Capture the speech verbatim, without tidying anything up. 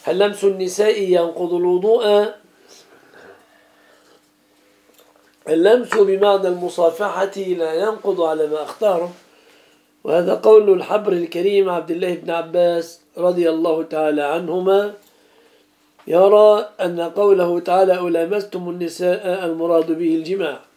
هل لمس النساء ينقض الوضوء؟ اللمس بمعنى المصافحة لا ينقض على ما اختاره، وهذا قول الحبر الكريم عبد الله بن عباس رضي الله تعالى عنهما، يرى أن قوله تعالى أو لامستم النساء المراد به الجماع.